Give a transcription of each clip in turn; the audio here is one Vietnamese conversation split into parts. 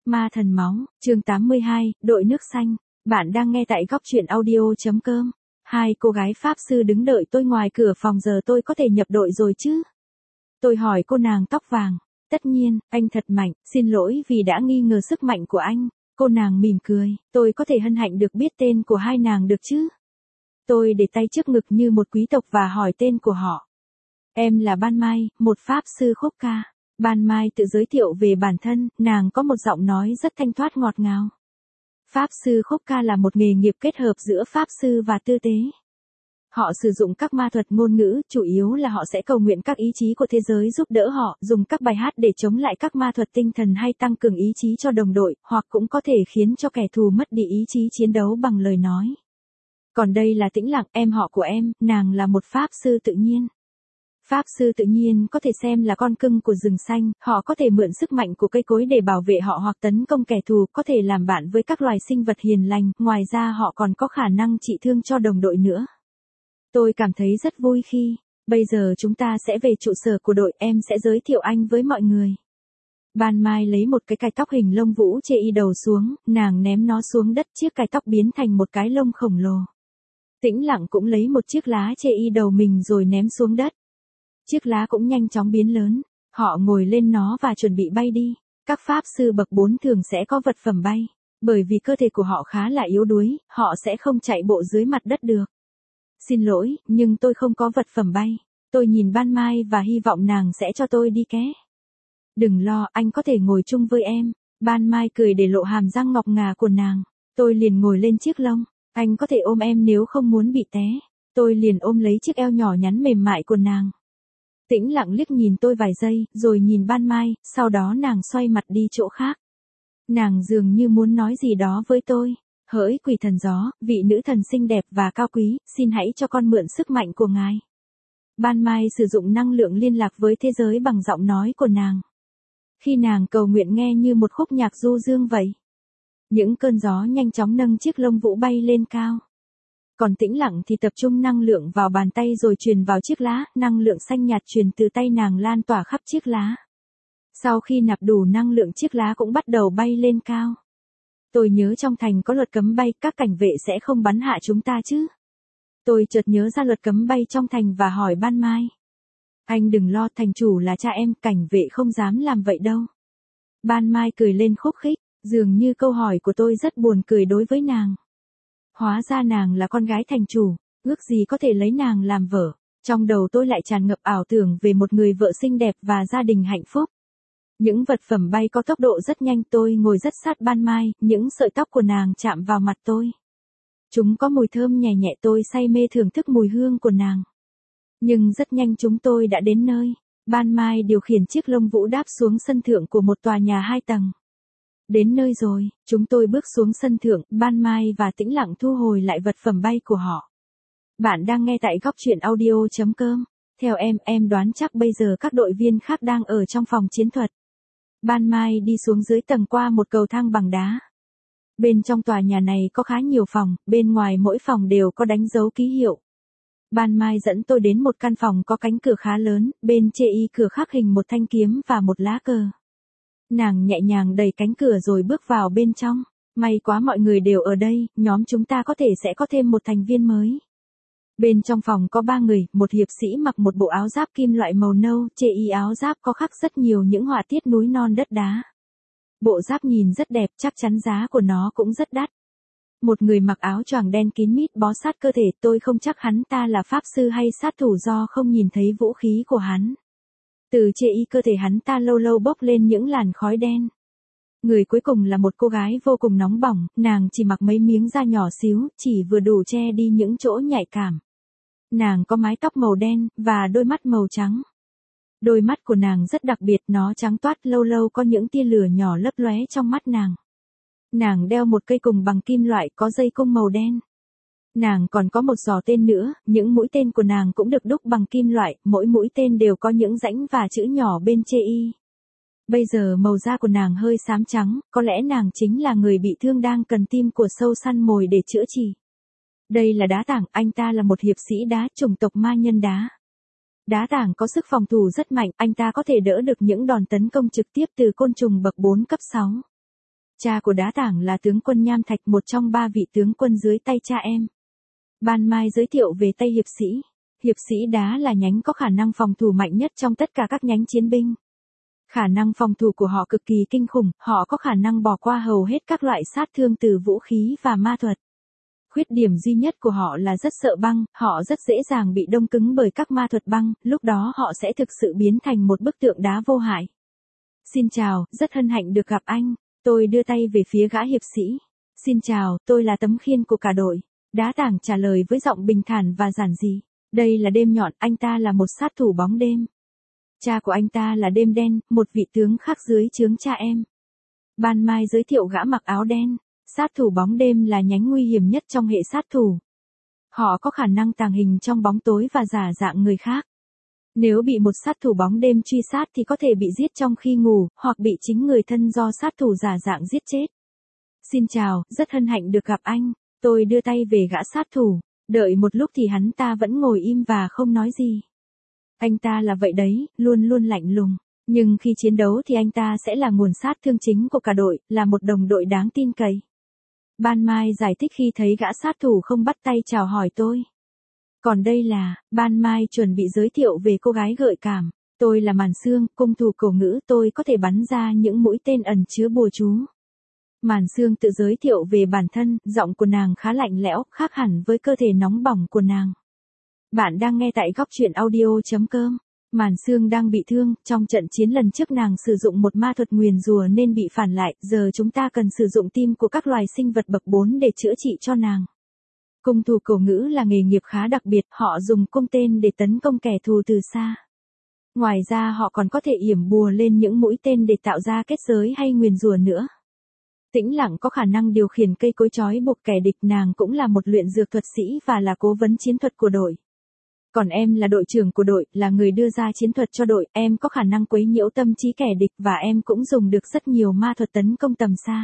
Ma thần máu, chương 82, đội nước xanh. Bạn đang nghe tại góc truyện audio.com. Hai cô gái pháp sư đứng đợi tôi ngoài cửa phòng, giờ tôi có thể nhập đội rồi chứ? Tôi hỏi cô nàng tóc vàng. Tất nhiên, anh thật mạnh, xin lỗi vì đã nghi ngờ sức mạnh của anh. Cô nàng mỉm cười, tôi có thể hân hạnh được biết tên của hai nàng được chứ? Tôi để tay trước ngực như một quý tộc và hỏi tên của họ. Em là Ban Mai, một pháp sư khúc ca. Ban Mai tự giới thiệu về bản thân, nàng có một giọng nói rất thanh thoát ngọt ngào. Pháp sư khúc ca là một nghề nghiệp kết hợp giữa pháp sư và tư tế. Họ sử dụng các ma thuật ngôn ngữ, chủ yếu là họ sẽ cầu nguyện các ý chí của thế giới giúp đỡ họ, dùng các bài hát để chống lại các ma thuật tinh thần hay tăng cường ý chí cho đồng đội, hoặc cũng có thể khiến cho kẻ thù mất đi ý chí chiến đấu bằng lời nói. Còn đây là Tĩnh Lặng, em họ của em, nàng là một pháp sư tự nhiên. Pháp sư tự nhiên có thể xem là con cưng của rừng xanh, họ có thể mượn sức mạnh của cây cối để bảo vệ họ hoặc tấn công kẻ thù, có thể làm bạn với các loài sinh vật hiền lành, ngoài ra họ còn có khả năng trị thương cho đồng đội nữa. Tôi cảm thấy rất vui khi, bây giờ chúng ta sẽ về trụ sở của đội, em sẽ giới thiệu anh với mọi người. Ban Mai lấy một cái cài tóc hình lông vũ chê y đầu xuống, nàng ném nó xuống đất, chiếc cài tóc biến thành một cái lông khổng lồ. Tĩnh Lặng cũng lấy một chiếc lá chê y đầu mình rồi ném xuống đất. Chiếc lá cũng nhanh chóng biến lớn, họ ngồi lên nó và chuẩn bị bay đi. Các pháp sư bậc 4 thường sẽ có vật phẩm bay, bởi vì cơ thể của họ khá là yếu đuối, họ sẽ không chạy bộ dưới mặt đất được. Xin lỗi, nhưng tôi không có vật phẩm bay. Tôi nhìn Ban Mai và hy vọng nàng sẽ cho tôi đi ké. Đừng lo, anh có thể ngồi chung với em. Ban Mai cười để lộ hàm răng ngọc ngà của nàng. Tôi liền ngồi lên chiếc lông. Anh có thể ôm em nếu không muốn bị té. Tôi liền ôm lấy chiếc eo nhỏ nhắn mềm mại của nàng. Tĩnh Lặng liếc nhìn tôi vài giây, rồi nhìn Ban Mai, sau đó nàng xoay mặt đi chỗ khác. Nàng dường như muốn nói gì đó với tôi. Hỡi quỷ thần gió, vị nữ thần xinh đẹp và cao quý, xin hãy cho con mượn sức mạnh của ngài. Ban Mai sử dụng năng lượng liên lạc với thế giới bằng giọng nói của nàng. Khi nàng cầu nguyện nghe như một khúc nhạc du dương vậy. Những cơn gió nhanh chóng nâng chiếc lông vũ bay lên cao. Còn Tĩnh Lặng thì tập trung năng lượng vào bàn tay rồi truyền vào chiếc lá, năng lượng xanh nhạt truyền từ tay nàng lan tỏa khắp chiếc lá. Sau khi nạp đủ năng lượng, chiếc lá cũng bắt đầu bay lên cao. Tôi nhớ trong thành có luật cấm bay, các cảnh vệ sẽ không bắn hạ chúng ta chứ. Tôi chợt nhớ ra luật cấm bay trong thành và hỏi Ban Mai. Anh đừng lo, thành chủ là cha em, cảnh vệ không dám làm vậy đâu. Ban Mai cười lên khúc khích, dường như câu hỏi của tôi rất buồn cười đối với nàng. Hóa ra nàng là con gái thành chủ, ước gì có thể lấy nàng làm vợ. Trong đầu tôi lại tràn ngập ảo tưởng về một người vợ xinh đẹp và gia đình hạnh phúc. Những vật phẩm bay có tốc độ rất nhanh, tôi ngồi rất sát Ban Mai, những sợi tóc của nàng chạm vào mặt tôi. Chúng có mùi thơm nhẹ nhẹ, tôi say mê thưởng thức mùi hương của nàng. Nhưng rất nhanh chúng tôi đã đến nơi. Ban Mai điều khiển chiếc lông vũ đáp xuống sân thượng của một tòa nhà 2 tầng. Đến nơi rồi, chúng tôi bước xuống sân thượng, Ban Mai và Tĩnh Lặng thu hồi lại vật phẩm bay của họ. Bạn đang nghe tại góc truyện audio.com. Theo em đoán chắc bây giờ các đội viên khác đang ở trong phòng chiến thuật. Ban Mai đi xuống dưới tầng qua một cầu thang bằng đá. Bên trong tòa nhà này có khá nhiều phòng, bên ngoài mỗi phòng đều có đánh dấu ký hiệu. Ban Mai dẫn tôi đến một căn phòng có cánh cửa khá lớn, bên chê y cửa khắc hình một thanh kiếm và một lá cờ. Nàng nhẹ nhàng đẩy cánh cửa rồi bước vào bên trong. May quá mọi người đều ở đây, nhóm chúng ta có thể sẽ có thêm một thành viên mới. Bên trong phòng có 3 người, một hiệp sĩ mặc một bộ áo giáp kim loại màu nâu, chê y áo giáp có khắc rất nhiều những họa tiết núi non đất đá. Bộ giáp nhìn rất đẹp, chắc chắn giá của nó cũng rất đắt. Một người mặc áo choàng đen kín mít bó sát cơ thể, tôi không chắc hắn ta là pháp sư hay sát thủ do không nhìn thấy vũ khí của hắn. Từ chê y cơ thể hắn ta lâu lâu bốc lên những làn khói đen. Người cuối cùng là một cô gái vô cùng nóng bỏng, nàng chỉ mặc mấy miếng da nhỏ xíu, chỉ vừa đủ che đi những chỗ nhạy cảm. Nàng có mái tóc màu đen, và đôi mắt màu trắng. Đôi mắt của nàng rất đặc biệt, nó trắng toát, lâu lâu có những tia lửa nhỏ lấp lóe trong mắt nàng. Nàng đeo một cây cung bằng kim loại có dây cung màu đen. Nàng còn có một giỏ tên nữa, những mũi tên của nàng cũng được đúc bằng kim loại, mỗi mũi tên đều có những rãnh và chữ nhỏ bên chê y. Bây giờ màu da của nàng hơi xám trắng, có lẽ nàng chính là người bị thương đang cần tim của sâu săn mồi để chữa trị. Đây là Đá Tảng, anh ta là một hiệp sĩ đá, chủng tộc ma nhân đá. Đá Tảng có sức phòng thủ rất mạnh, anh ta có thể đỡ được những đòn tấn công trực tiếp từ côn trùng bậc 4 cấp 6. Cha của Đá Tảng là tướng quân Nham Thạch, một trong 3 vị tướng quân dưới tay cha em. Ban Mai giới thiệu về Tây Hiệp Sĩ. Hiệp Sĩ Đá là nhánh có khả năng phòng thủ mạnh nhất trong tất cả các nhánh chiến binh. Khả năng phòng thủ của họ cực kỳ kinh khủng, họ có khả năng bỏ qua hầu hết các loại sát thương từ vũ khí và ma thuật. Khuyết điểm duy nhất của họ là rất sợ băng, họ rất dễ dàng bị đông cứng bởi các ma thuật băng, lúc đó họ sẽ thực sự biến thành một bức tượng đá vô hại. Xin chào, rất hân hạnh được gặp anh. Tôi đưa tay về phía gã hiệp sĩ. Xin chào, tôi là tấm khiên của cả đội. Đá Tảng trả lời với giọng bình thản và giản dị. Đây là Đêm Nhọn, anh ta là một sát thủ bóng đêm. Cha của anh ta là Đêm Đen, một vị tướng khác dưới trướng cha em. Ban Mai giới thiệu gã mặc áo đen. Sát thủ bóng đêm là nhánh nguy hiểm nhất trong hệ sát thủ. Họ có khả năng tàng hình trong bóng tối và giả dạng người khác. Nếu bị một sát thủ bóng đêm truy sát thì có thể bị giết trong khi ngủ, hoặc bị chính người thân do sát thủ giả dạng giết chết. Xin chào, rất hân hạnh được gặp anh. Tôi đưa tay về gã sát thủ. Đợi một lúc thì hắn ta vẫn ngồi im và không nói gì. Anh ta là vậy đấy, luôn luôn lạnh lùng. Nhưng khi chiến đấu thì anh ta sẽ là nguồn sát thương chính của cả đội, là một đồng đội đáng tin cậy. Ban Mai giải thích khi thấy gã sát thủ không bắt tay chào hỏi tôi. Còn đây là, Ban Mai chuẩn bị giới thiệu về cô gái gợi cảm. Tôi là Màn Sương, cung thủ cổ ngữ, tôi có thể bắn ra những mũi tên ẩn chứa bùa chú. Màn Sương tự giới thiệu về bản thân, giọng của nàng khá lạnh lẽo, khác hẳn với cơ thể nóng bỏng của nàng. Bạn đang nghe tại góc truyện audio.com. Màn Sương đang bị thương, trong trận chiến lần trước nàng sử dụng một ma thuật nguyền rủa nên bị phản lại, giờ chúng ta cần sử dụng tim của các loài sinh vật bậc 4 để chữa trị cho nàng. Cung thủ cổ ngữ là nghề nghiệp khá đặc biệt, họ dùng cung tên để tấn công kẻ thù từ xa. Ngoài ra họ còn có thể yểm bùa lên những mũi tên để tạo ra kết giới hay nguyền rủa nữa. Tĩnh Lặng có khả năng điều khiển cây cối trói buộc kẻ địch, nàng cũng là một luyện dược thuật sĩ và là cố vấn chiến thuật của đội. Còn em là đội trưởng của đội, là người đưa ra chiến thuật cho đội, em có khả năng quấy nhiễu tâm trí kẻ địch và em cũng dùng được rất nhiều ma thuật tấn công tầm xa.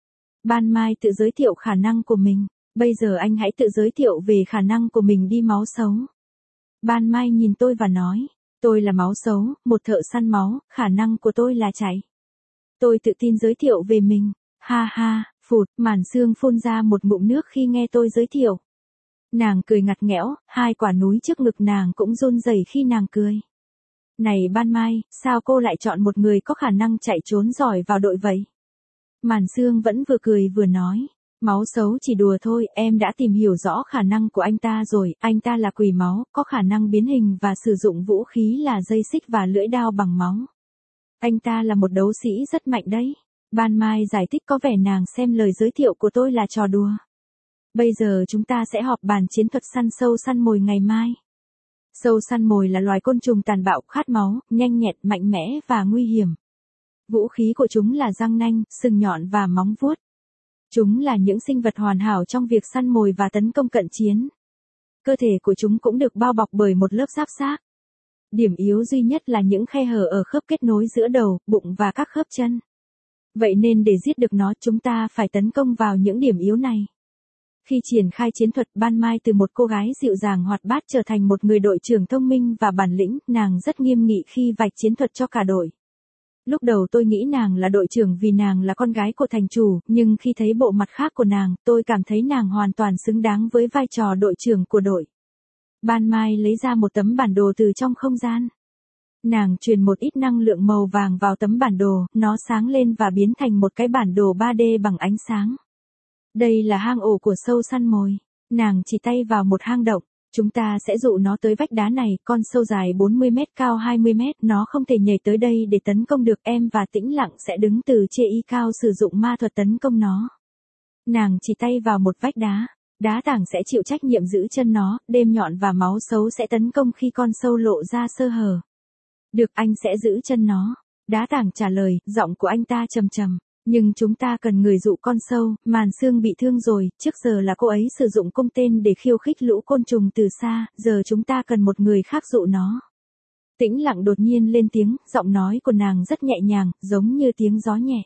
Ban Mai tự giới thiệu khả năng của mình. Bây giờ anh hãy tự giới thiệu về khả năng của mình đi máu xấu. Ban Mai nhìn tôi và nói, tôi là máu xấu, một thợ săn máu, khả năng của tôi là chạy. Tôi tự tin giới thiệu về mình. Ha ha, phụt, Màn Sương phun ra một ngụm nước khi nghe tôi giới thiệu. Nàng cười ngặt nghẽo, 2 quả núi trước ngực nàng cũng run rẩy khi nàng cười. Này Ban Mai, sao cô lại chọn một người có khả năng chạy trốn giỏi vào đội vậy? Màn Sương vẫn vừa cười vừa nói. Máu xấu chỉ đùa thôi, em đã tìm hiểu rõ khả năng của anh ta rồi, anh ta là quỷ máu, có khả năng biến hình và sử dụng vũ khí là dây xích và lưỡi đao bằng máu. Anh ta là một đấu sĩ rất mạnh đấy. Ban Mai giải thích có vẻ nàng xem lời giới thiệu của tôi là trò đùa. Bây giờ chúng ta sẽ họp bàn chiến thuật săn sâu săn mồi ngày mai. Sâu săn mồi là loài côn trùng tàn bạo, khát máu, nhanh nhẹn, mạnh mẽ và nguy hiểm. Vũ khí của chúng là răng nanh, sừng nhọn và móng vuốt. Chúng là những sinh vật hoàn hảo trong việc săn mồi và tấn công cận chiến. Cơ thể của chúng cũng được bao bọc bởi một lớp giáp xác. Điểm yếu duy nhất là những khe hở ở khớp kết nối giữa đầu, bụng và các khớp chân. Vậy nên để giết được nó, chúng ta phải tấn công vào những điểm yếu này. Khi triển khai chiến thuật, Ban Mai từ một cô gái dịu dàng hoạt bát trở thành một người đội trưởng thông minh và bản lĩnh, nàng rất nghiêm nghị khi vạch chiến thuật cho cả đội. Lúc đầu tôi nghĩ nàng là đội trưởng vì nàng là con gái của thành chủ, nhưng khi thấy bộ mặt khác của nàng, tôi cảm thấy nàng hoàn toàn xứng đáng với vai trò đội trưởng của đội. Ban Mai lấy ra một tấm bản đồ từ trong không gian. Nàng truyền một ít năng lượng màu vàng vào tấm bản đồ, nó sáng lên và biến thành một cái bản đồ 3D bằng ánh sáng. Đây là hang ổ của sâu săn mồi. Nàng chỉ tay vào một hang động. Chúng ta sẽ dụ nó tới vách đá này, con sâu dài 40 mét cao 20 mét, nó không thể nhảy tới đây để tấn công được, em và Tĩnh Lặng sẽ đứng từ trên y cao sử dụng ma thuật tấn công nó. Nàng chỉ tay vào một vách đá. Đá Tảng sẽ chịu trách nhiệm giữ chân nó, Đêm Nhọn và Máu Xấu sẽ tấn công khi con sâu lộ ra sơ hở. Được, anh sẽ giữ chân nó. Đá Tảng trả lời, giọng của anh ta trầm trầm. Nhưng chúng ta cần người dụ con sâu, Màn Sương bị thương rồi, trước giờ là cô ấy sử dụng cung tên để khiêu khích lũ côn trùng từ xa, giờ chúng ta cần một người khác dụ nó. Tĩnh Lặng đột nhiên lên tiếng, giọng nói của nàng rất nhẹ nhàng, giống như tiếng gió nhẹ.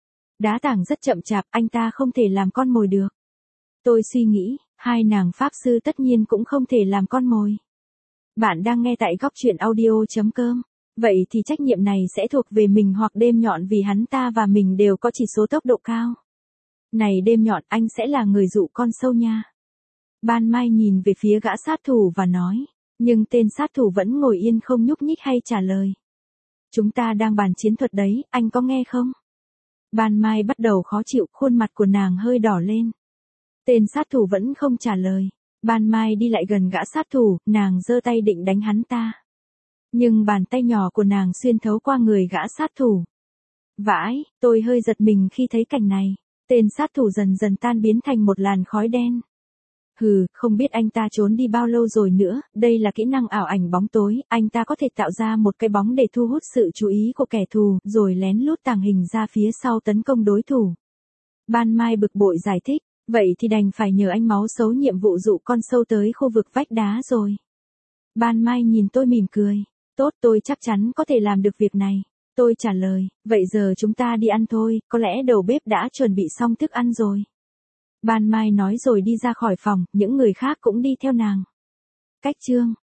Đá Tảng rất chậm chạp, anh ta không thể làm con mồi được. Tôi suy nghĩ, 2 nàng pháp sư tất nhiên cũng không thể làm con mồi. Bạn đang nghe tại góc truyện audio.com. Vậy thì trách nhiệm này sẽ thuộc về mình hoặc đêm nhọn vì hắn ta và mình đều có chỉ số tốc độ cao. Này đêm nhọn, anh sẽ là người dụ con sâu nha. Ban Mai nhìn về phía gã sát thủ và nói, nhưng tên sát thủ vẫn ngồi yên không nhúc nhích hay trả lời. Chúng ta đang bàn chiến thuật đấy, anh có nghe không? Ban Mai bắt đầu khó chịu, khuôn mặt của nàng hơi đỏ lên. Tên sát thủ vẫn không trả lời. Ban Mai đi lại gần gã sát thủ, nàng giơ tay định đánh hắn ta. Nhưng bàn tay nhỏ của nàng xuyên thấu qua người gã sát thủ. Vãi, tôi hơi giật mình khi thấy cảnh này. Tên sát thủ dần dần tan biến thành một làn khói đen. Hừ, không biết anh ta trốn đi bao lâu rồi nữa, đây là kỹ năng ảo ảnh bóng tối, anh ta có thể tạo ra một cái bóng để thu hút sự chú ý của kẻ thù, rồi lén lút tàng hình ra phía sau tấn công đối thủ. Ban Mai bực bội giải thích, vậy thì đành phải nhờ anh máu xấu nhiệm vụ dụ con sâu tới khu vực vách đá rồi. Ban Mai nhìn tôi mỉm cười, tốt, tôi chắc chắn có thể làm được việc này. Tôi trả lời, vậy giờ chúng ta đi ăn thôi, có lẽ đầu bếp đã chuẩn bị xong thức ăn rồi. Ban Mai nói rồi đi ra khỏi phòng, những người khác cũng đi theo nàng. Cách chương